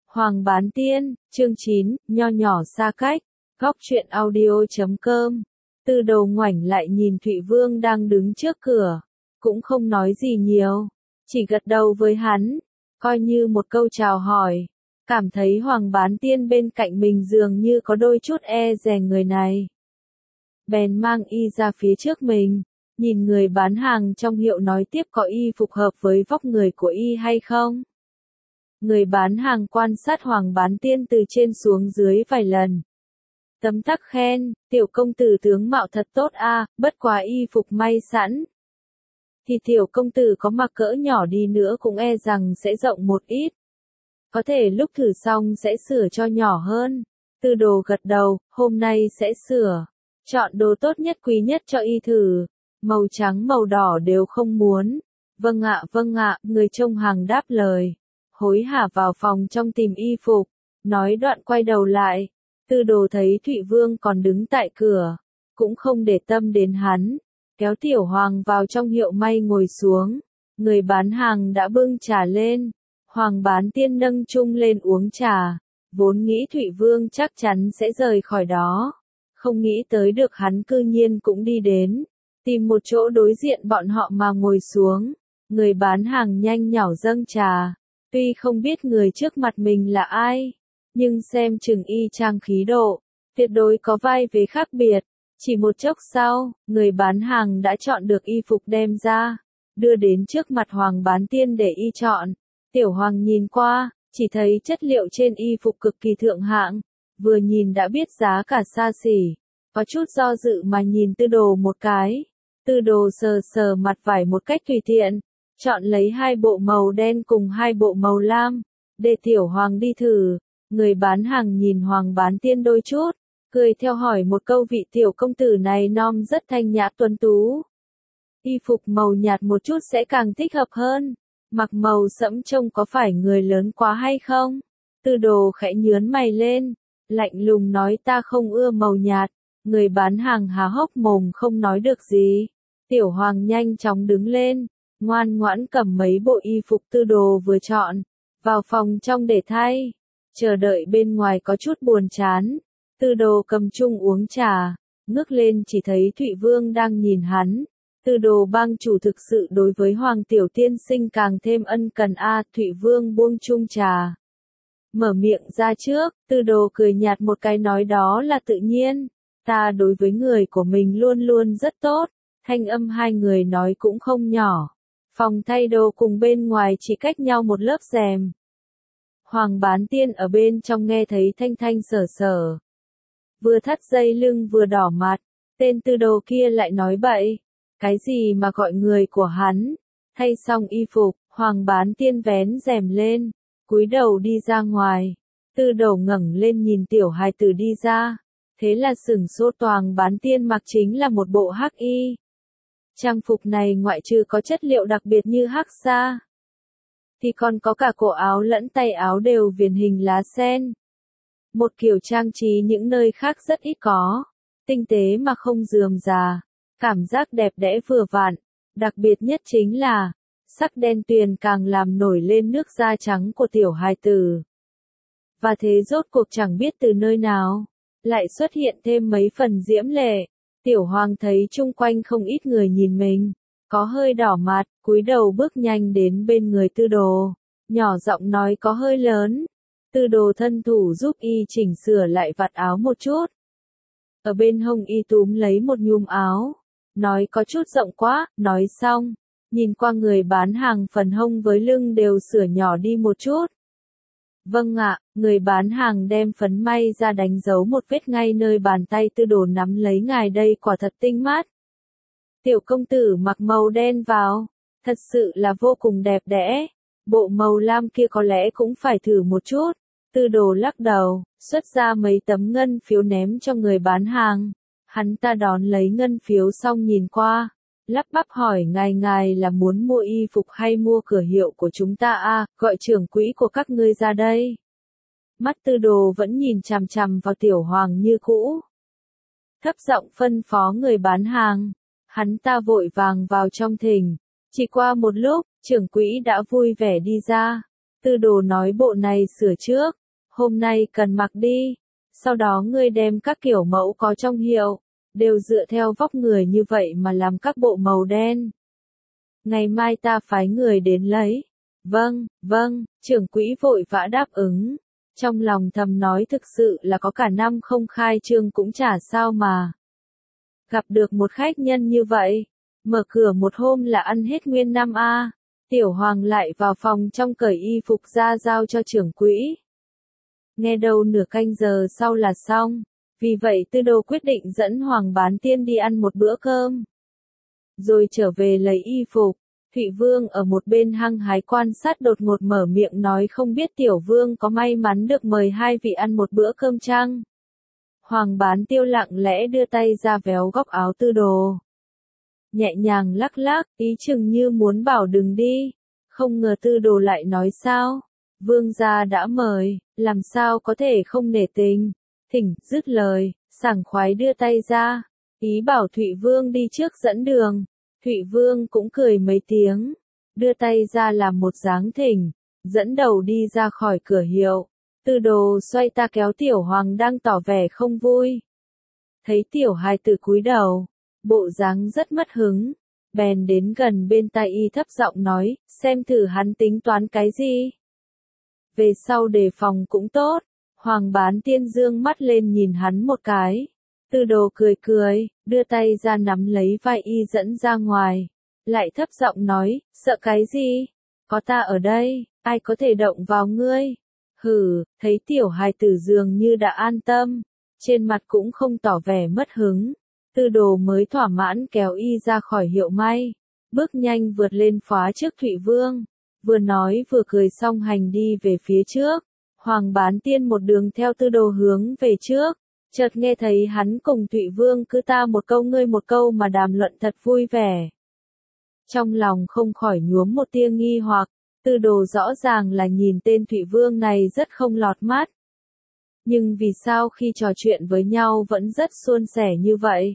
Hoàng Bán Tiên, chương 9, nho nhỏ xa cách, góc truyện audio.com. Tư Đồ ngoảnh lại nhìn Thụy Vương đang đứng trước cửa, cũng không nói gì nhiều, chỉ gật đầu với hắn, coi như một câu chào hỏi, cảm thấy Hoàng Bán Tiên bên cạnh mình dường như có đôi chút e dè người này. Bèn mang y ra phía trước mình, nhìn người bán hàng trong hiệu nói tiếp có y phục hợp với vóc người của y hay không. Người bán hàng quan sát Hoàng Bán Tiên từ trên xuống dưới vài lần. Tấm tắc khen, tiểu công tử tướng mạo thật tốt a, bất quá y phục may sẵn. Thì tiểu công tử có mặc cỡ nhỏ đi nữa cũng e rằng sẽ rộng một ít. Có thể lúc thử xong sẽ sửa cho nhỏ hơn. Tư Đồ gật đầu, hôm nay sẽ sửa. Chọn đồ tốt nhất quý nhất cho y thử. Màu trắng màu đỏ đều không muốn. Vâng ạ, người trông hàng đáp lời. Hối hả vào phòng trong tìm y phục. Nói đoạn quay đầu lại. Tư Đồ thấy Thụy Vương còn đứng tại cửa. Cũng không để tâm đến hắn. Kéo Tiểu Hoàng vào trong hiệu may ngồi xuống. Người bán hàng đã bưng trà lên. Hoàng Bán Tiên nâng chung lên uống trà. Vốn nghĩ Thụy Vương chắc chắn sẽ rời khỏi đó. Không nghĩ tới được hắn cư nhiên cũng đi đến. Tìm một chỗ đối diện bọn họ mà ngồi xuống. Người bán hàng nhanh nhảu dâng trà. Tuy không biết người trước mặt mình là ai, nhưng xem chừng y trang khí độ, tuyệt đối có vai vế khác biệt. Chỉ một chốc sau, người bán hàng đã chọn được y phục đem ra, đưa đến trước mặt Hoàng Bán Tiên để y chọn. Tiểu Hoàng nhìn qua, chỉ thấy chất liệu trên y phục cực kỳ thượng hạng, vừa nhìn đã biết giá cả xa xỉ, có chút do dự mà nhìn Tư Đồ một cái. Tư Đồ sờ sờ mặt vải một cách tùy tiện, chọn lấy 2 bộ màu đen cùng 2 bộ màu lam, để Tiểu Hoàng đi thử. Người bán hàng nhìn Hoàng Bán Tiên đôi chút, cười theo hỏi một câu vị tiểu công tử này nom rất thanh nhã tuấn tú. Y phục màu nhạt một chút sẽ càng thích hợp hơn, mặc màu sẫm trông có phải người lớn quá hay không? Tư Đồ khẽ nhướng mày lên, lạnh lùng nói ta không ưa màu nhạt. Người bán hàng há hốc mồm không nói được gì. Tiểu Hoàng nhanh chóng đứng lên, ngoan ngoãn cầm mấy bộ y phục Tư Đồ vừa chọn, vào phòng trong để thay. Chờ đợi bên ngoài có chút buồn chán. Tư Đồ cầm chung uống trà, ngước lên chỉ thấy Thụy Vương đang nhìn hắn. Tư Đồ bang chủ thực sự đối với Hoàng tiểu tiên sinh càng thêm ân cần a. Thụy Vương buông chung trà, mở miệng ra trước. Tư Đồ cười nhạt một cái nói đó là tự nhiên. Ta đối với người của mình luôn luôn rất tốt. Thanh âm hai người nói cũng không nhỏ. Phòng thay đồ cùng bên ngoài chỉ cách nhau một lớp rèm. Hoàng Bán Tiên ở bên trong nghe thấy thanh thanh sở sở. Vừa thắt dây lưng vừa đỏ mặt. Tên Tư Đồ kia lại nói bậy. Cái gì mà gọi người của hắn. Thay xong y phục, Hoàng Bán Tiên vén rèm lên, cúi đầu đi ra ngoài. Tư Đồ ngẩng lên nhìn tiểu hài tử đi ra. Thế là sửng sốt. Hoàng Bán Tiên mặc chính là một bộ hắc y. Trang phục này ngoại trừ có chất liệu đặc biệt như hắc sa, thì còn có cả cổ áo lẫn tay áo đều viền hình lá sen. Một kiểu trang trí những nơi khác rất ít có. Tinh tế mà không rườm rà. Cảm giác đẹp đẽ vừa vặn. Đặc biệt nhất chính là, sắc đen tuyền càng làm nổi lên nước da trắng của tiểu hài tử. Và thế rốt cuộc chẳng biết từ nơi nào, lại xuất hiện thêm mấy phần diễm lệ. Tiểu Hoàng thấy chung quanh không ít người nhìn mình, có hơi đỏ mặt, cúi đầu bước nhanh đến bên người Tư Đồ, nhỏ giọng nói có hơi lớn. Tư Đồ thân thủ giúp y chỉnh sửa lại vạt áo một chút. Ở bên hông y túm lấy một nhúm áo, nói có chút rộng quá. Nói xong, nhìn qua người bán hàng, phần hông với lưng đều sửa nhỏ đi một chút. Vâng ạ. Người bán hàng đem phấn may ra đánh dấu một vết ngay nơi bàn tay. Tư Đồ nắm lấy ngài đây quả thật tinh mắt. Tiểu công tử mặc màu đen vào, thật sự là vô cùng đẹp đẽ. Bộ màu lam kia có lẽ cũng phải thử một chút. Tư Đồ lắc đầu, xuất ra mấy tấm ngân phiếu ném cho người bán hàng. Hắn ta đón lấy ngân phiếu xong nhìn qua, lắp bắp hỏi ngài là muốn mua y phục hay mua cửa hiệu của chúng ta a? Gọi trưởng quỹ của các ngươi ra đây. Mắt Tư Đồ vẫn nhìn chằm chằm vào Tiểu Hoàng như cũ. Thấp giọng phân phó người bán hàng. Hắn ta vội vàng vào trong thỉnh. Chỉ qua một lúc, trưởng quỹ đã vui vẻ đi ra. Tư Đồ nói bộ này sửa trước, hôm nay cần mặc đi, sau đó ngươi đem các kiểu mẫu có trong hiệu, đều dựa theo vóc người như vậy mà làm các bộ màu đen. Ngày mai ta phái người đến lấy. Vâng, vâng, trưởng quỹ vội vã đáp ứng. Trong lòng thầm nói thực sự là có cả năm không khai trương cũng chả sao mà. Gặp được một khách nhân như vậy, mở cửa một hôm là ăn hết nguyên năm a. Tiểu Hoàng lại vào phòng trong cởi y phục ra giao cho trưởng quỹ. Nghe đâu nửa canh giờ sau là xong, vì vậy Tư Đồ quyết định dẫn Hoàng Bán Tiên đi ăn một bữa cơm. Rồi trở về lấy y phục, Thụy Vương ở một bên hăng hái quan sát đột ngột mở miệng nói không biết Tiểu Vương có may mắn được mời hai vị ăn một bữa cơm chăng? Hoàng Bán Tiêu lặng lẽ đưa tay ra véo góc áo Tư Đồ. Nhẹ nhàng lắc lắc, ý chừng như muốn bảo đừng đi, không ngờ Tư Đồ lại nói sao? Vương gia đã mời, làm sao có thể không nể tình? Thỉnh, dứt lời, sảng khoái đưa tay ra, ý bảo Thụy Vương đi trước dẫn đường. Thụy Vương cũng cười mấy tiếng, đưa tay ra làm một dáng thỉnh, dẫn đầu đi ra khỏi cửa hiệu. Tư Đồ xoay ta kéo Tiểu Hoàng đang tỏ vẻ không vui. Thấy Tiểu hài tử cúi đầu, bộ dáng rất mất hứng, bèn đến gần bên tai y thấp giọng nói, xem thử hắn tính toán cái gì. Về sau đề phòng cũng tốt. Hoàng Bán Tiên dương mắt lên nhìn hắn một cái. Tư Đồ cười cười, đưa tay ra nắm lấy vai y dẫn ra ngoài. Lại thấp giọng nói, sợ cái gì? Có ta ở đây, ai có thể động vào ngươi? Hừ, thấy tiểu hài tử dường như đã an tâm, trên mặt cũng không tỏ vẻ mất hứng. Tư Đồ mới thỏa mãn kéo y ra khỏi hiệu may, bước nhanh vượt lên phá trước Thụy Vương. Vừa nói vừa cười xong hành đi về phía trước. Hoàng Bán Tiên một đường theo Tư Đồ hướng về trước, chợt nghe thấy hắn cùng Thụy Vương cứ ta một câu ngươi một câu mà đàm luận thật vui vẻ. Trong lòng không khỏi nhuốm một tia nghi hoặc, Tư Đồ rõ ràng là nhìn tên Thụy Vương này rất không lọt mắt. Nhưng vì sao khi trò chuyện với nhau vẫn rất suôn sẻ như vậy?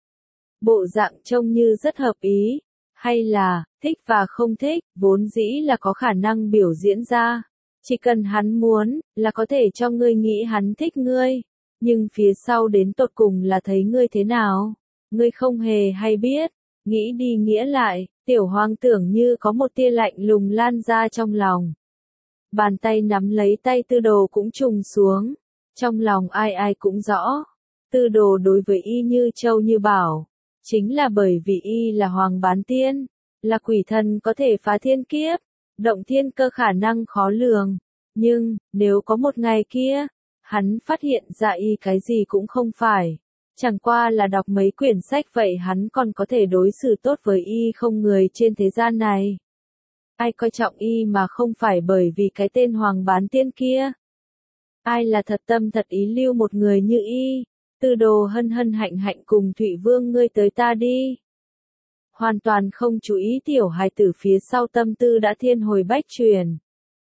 Bộ dạng trông như rất hợp ý, hay là, thích và không thích, vốn dĩ là có khả năng biểu diễn ra. Chỉ cần hắn muốn, là có thể cho ngươi nghĩ hắn thích ngươi. Nhưng phía sau đến tột cùng là thấy ngươi thế nào? Ngươi không hề hay biết. Nghĩ đi nghĩa lại, Tiểu Hoàng tưởng như có một tia lạnh lùng lan ra trong lòng. Bàn tay nắm lấy tay Tư Đồ cũng trùng xuống. Trong lòng ai ai cũng rõ. Tư Đồ đối với y như châu như bảo. Chính là bởi vì y là Hoàng Bán Tiên. Là quỷ thần có thể phá thiên kiếp. Động thiên cơ khả năng khó lường. Nhưng, nếu có một ngày kia, hắn phát hiện ra y cái gì cũng không phải. Chẳng qua là đọc mấy quyển sách vậy hắn còn có thể đối xử tốt với y không người trên thế gian này. Ai coi trọng y mà không phải bởi vì cái tên Hoàng Bán Tiên kia. Ai là thật tâm thật ý lưu một người như y. Tư Đồ hân hân hạnh hạnh cùng Thụy Vương ngươi tới ta đi. Hoàn toàn không chú ý tiểu hài tử phía sau tâm tư đã thiên hồi bách truyền.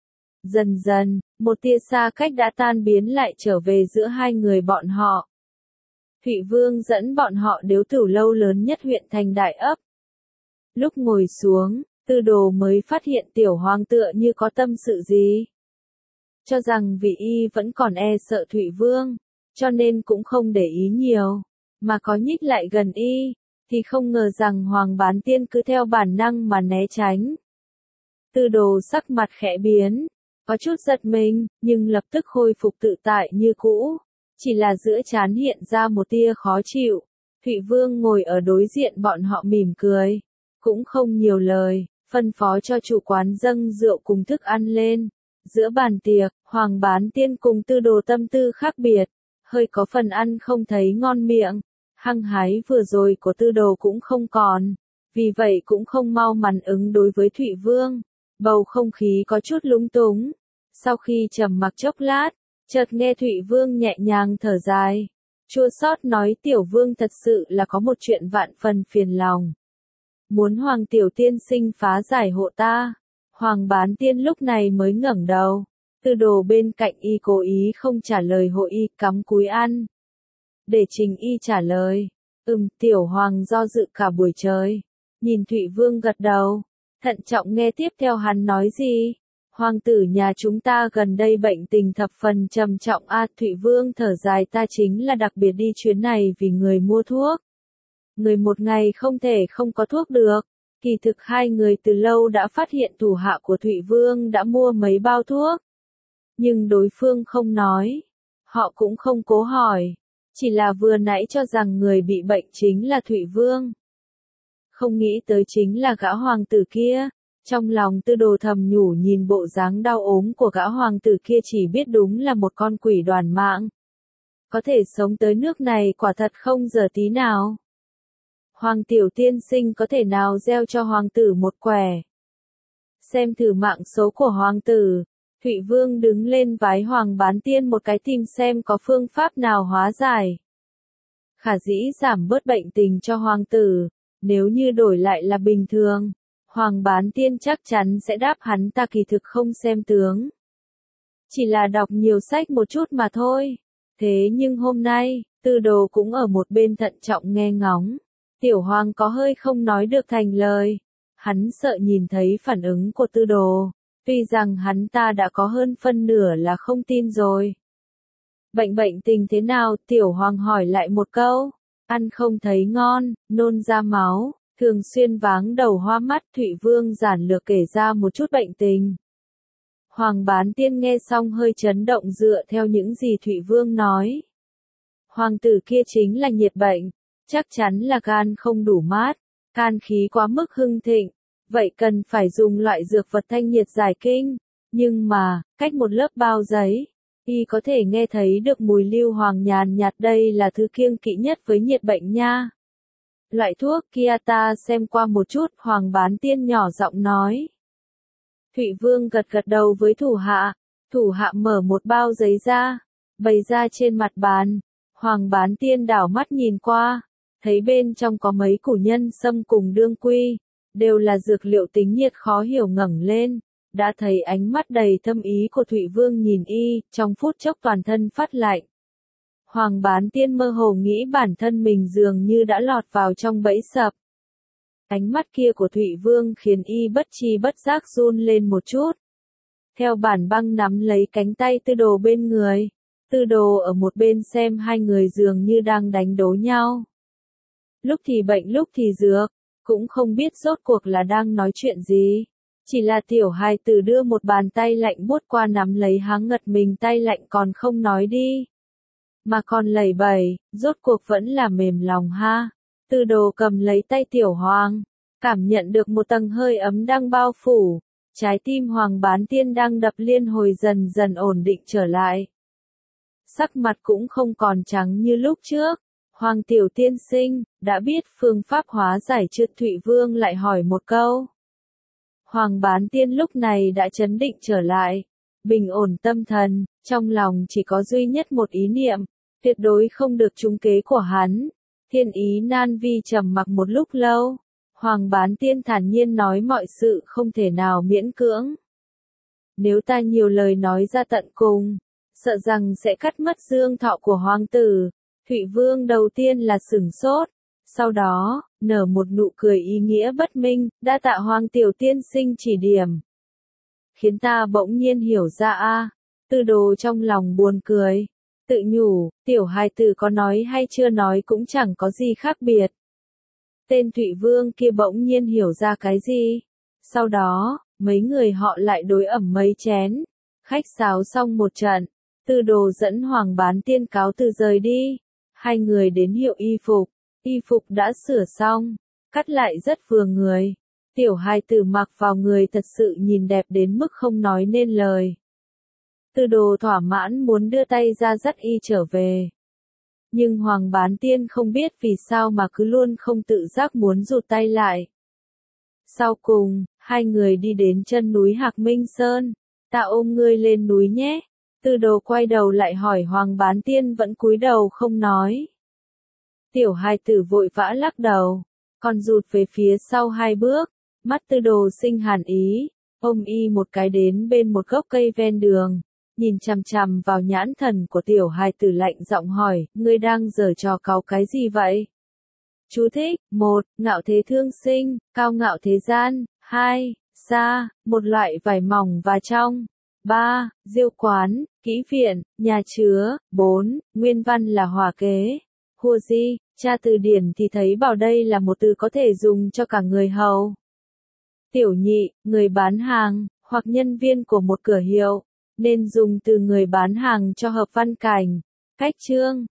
Dần dần, một tia xa cách đã tan biến lại trở về giữa hai người bọn họ. Thụy Vương dẫn bọn họ điếu tửu lâu lớn nhất huyện thành Đại Ấp. Lúc ngồi xuống, Tư Đồ mới phát hiện Tiểu Hoàng tựa như có tâm sự gì. Cho rằng vì y vẫn còn e sợ Thụy Vương, cho nên cũng không để ý nhiều, mà có nhích lại gần y, thì không ngờ rằng Hoàng Bán Tiên cứ theo bản năng mà né tránh. Tư Đồ sắc mặt khẽ biến, có chút giật mình, nhưng lập tức khôi phục tự tại như cũ. Chỉ là giữa trán hiện ra một tia khó chịu. Thụy Vương ngồi ở đối diện bọn họ mỉm cười. Cũng không nhiều lời, phân phó cho chủ quán dâng rượu cùng thức ăn lên. Giữa bàn tiệc, Hoàng Bán Tiên cùng Tư Đồ tâm tư khác biệt. Hơi có phần ăn không thấy ngon miệng. Hăng hái vừa rồi của Tư Đồ cũng không còn. Vì vậy cũng không mau mắn ứng đối với Thụy Vương. Bầu không khí có chút lúng túng. Sau khi trầm mặc chốc lát, chợt nghe Thụy Vương nhẹ nhàng thở dài. Chua xót nói Tiểu Vương thật sự là có một chuyện vạn phần phiền lòng. Muốn Hoàng Tiểu Tiên sinh phá giải hộ ta. Hoàng Bán Tiên lúc này mới ngẩng đầu. Tư Đồ bên cạnh y cố ý không trả lời hộ y cắm cúi ăn. Để Trình y trả lời. Tiểu Hoàng do dự cả buổi trời. Nhìn Thụy Vương gật đầu. Thận trọng nghe tiếp theo hắn nói gì. Hoàng tử nhà chúng ta gần đây bệnh tình thập phần trầm trọng a. Thụy Vương thở dài, ta chính là đặc biệt đi chuyến này vì người mua thuốc. Người một ngày không thể không có thuốc được. Kỳ thực hai người từ lâu đã phát hiện thủ hạ của Thụy Vương đã mua mấy bao thuốc. Nhưng đối phương không nói. Họ cũng không cố hỏi. Chỉ là vừa nãy cho rằng người bị bệnh chính là Thụy Vương. Không nghĩ tới chính là gã hoàng tử kia. Trong lòng Tư Đồ thầm nhủ, nhìn bộ dáng đau ốm của gã hoàng tử kia chỉ biết đúng là một con quỷ đoàn mạng. Có thể sống tới nước này quả thật không dở tí nào. Hoàng tiểu tiên sinh có thể nào gieo cho hoàng tử một quẻ. Xem thử mạng số của hoàng tử. Thụy Vương đứng lên vái Hoàng Bán Tiên một cái, tìm xem có phương pháp nào hóa giải. Khả dĩ giảm bớt bệnh tình cho hoàng tử. Nếu như đổi lại là bình thường, Hoàng Bán Tiên chắc chắn sẽ đáp hắn, ta kỳ thực không xem tướng. Chỉ là đọc nhiều sách một chút mà thôi. Thế nhưng hôm nay, Tư Đồ cũng ở một bên thận trọng nghe ngóng. Tiểu Hoàng có hơi không nói được thành lời. Hắn sợ nhìn thấy phản ứng của Tư Đồ. Tuy rằng hắn ta đã có hơn phân nửa là không tin rồi. Bệnh tình thế nào? Tiểu Hoàng hỏi lại một câu. Ăn không thấy ngon, nôn ra máu, thường xuyên váng đầu hoa mắt. Thụy Vương giản lược kể ra một chút bệnh tình. Hoàng Bán Tiên nghe xong hơi chấn động, dựa theo những gì Thụy Vương nói. Hoàng tử kia chính là nhiệt bệnh, chắc chắn là gan không đủ mát, can khí quá mức hưng thịnh. Vậy cần phải dùng loại dược vật thanh nhiệt giải kinh. Nhưng mà, cách một lớp bao giấy, y có thể nghe thấy được mùi lưu hoàng nhàn nhạt, đây là thứ kiêng kỵ nhất với nhiệt bệnh nha. Loại thuốc kia ta xem qua một chút, Hoàng Bán Tiên nhỏ giọng nói. Thụy Vương gật gật đầu với thủ hạ mở một bao giấy ra, bày ra trên mặt bàn. Hoàng Bán Tiên đảo mắt nhìn qua, thấy bên trong có mấy củ nhân sâm cùng đương quy. Đều là dược liệu tính nhiệt, khó hiểu ngẩng lên, đã thấy ánh mắt đầy thâm ý của Thụy Vương nhìn y, trong phút chốc toàn thân phát lạnh. Hoàng Bán Tiên mơ hồ nghĩ bản thân mình dường như đã lọt vào trong bẫy sập. Ánh mắt kia của Thụy Vương khiến y bất tri bất giác run lên một chút. Theo bản băng nắm lấy cánh tay Tư Đồ bên người. Tư Đồ ở một bên xem hai người dường như đang đánh đố nhau. Lúc thì bệnh lúc thì dược. Cũng không biết rốt cuộc là đang nói chuyện gì. Chỉ là tiểu hài tử đưa một bàn tay lạnh buốt qua nắm lấy hắn, ngật mình, tay lạnh còn không nói đi. Mà còn lẩy bẩy, rốt cuộc vẫn là mềm lòng ha. Tư Đồ cầm lấy tay Tiểu Hoàng, cảm nhận được một tầng hơi ấm đang bao phủ. Trái tim Hoàng Bán Tiên đang đập liên hồi dần dần ổn định trở lại. Sắc mặt cũng không còn trắng như lúc trước. Hoàng tiểu tiên sinh, đã biết phương pháp hóa giải chưa? Thụy Vương lại hỏi một câu. Hoàng Bán Tiên lúc này đã trấn định trở lại, bình ổn tâm thần, trong lòng chỉ có duy nhất một ý niệm, tuyệt đối không được trúng kế của hắn. Thiên Ý Nan Vi trầm mặc một lúc lâu, Hoàng Bán Tiên thản nhiên nói, mọi sự không thể nào miễn cưỡng. Nếu ta nhiều lời nói ra tận cùng, sợ rằng sẽ cắt mất dương thọ của hoàng tử. Thụy Vương đầu tiên là sửng sốt, sau đó, nở một nụ cười ý nghĩa bất minh, đa tạ Hoàng tiểu tiên sinh chỉ điểm. Khiến ta bỗng nhiên hiểu ra a. Tư Đồ trong lòng buồn cười, tự nhủ, tiểu hài tử có nói hay chưa nói cũng chẳng có gì khác biệt. Tên Thụy Vương kia bỗng nhiên hiểu ra cái gì. Sau đó, mấy người họ lại đối ẩm mấy chén, khách sáo xong một trận, Tư Đồ dẫn Hoàng Bán Tiên cáo từ rời đi. Hai người đến hiệu y phục đã sửa xong, cắt lại rất vừa người. Tiểu hài tử mặc vào người thật sự nhìn đẹp đến mức không nói nên lời. Tư Đồ thỏa mãn muốn đưa tay ra dắt y trở về. Nhưng Hoàng Bán Tiên không biết vì sao mà cứ luôn không tự giác muốn rụt tay lại. Sau cùng, hai người đi đến chân núi Hạc Minh Sơn. Ta ôm ngươi lên núi nhé. Tư Đồ quay đầu lại hỏi Hoàng Bán Tiên vẫn cúi đầu không nói. Tiểu hài tử vội vã lắc đầu, còn rụt về phía sau hai bước, mắt Tư Đồ sinh hàn ý, ôm y một cái đến bên một gốc cây ven đường, nhìn chằm chằm vào nhãn thần của tiểu hài tử lạnh giọng hỏi, ngươi đang giở trò cáu cái gì vậy? Chú thích, 1. Ngạo thế thương sinh, cao ngạo thế gian, 2. Sa, một loại vải mỏng và trong. 3. Diêu quán, kỹ viện, nhà chứa. 4. Nguyên văn là hòa kế. Hua di, tra từ điển thì thấy bảo đây là một từ có thể dùng cho cả người hầu. Tiểu nhị, người bán hàng, hoặc nhân viên của một cửa hiệu, nên dùng từ người bán hàng cho hợp văn cảnh. Cách chương